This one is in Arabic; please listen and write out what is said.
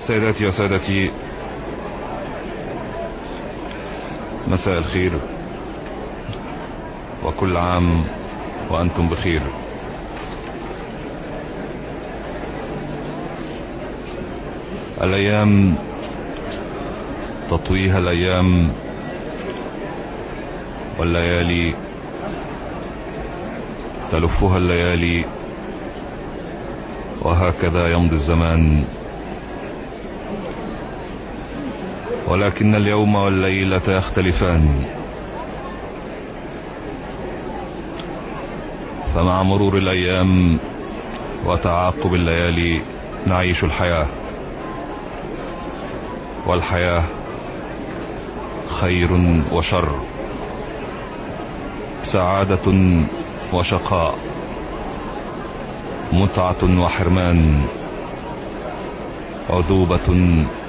سيداتي وسادتي، مساء الخير وكل عام وأنتم بخير. الأيام تطويها الأيام والليالي تلفها الليالي، وهكذا يمضي الزمان، ولكن اليوم والليلة يختلفان. فمع مرور الأيام وتعاقب الليالي نعيش الحياة، والحياة خير وشر، سعادة وشقاء، متعة وحرمان، عذوبة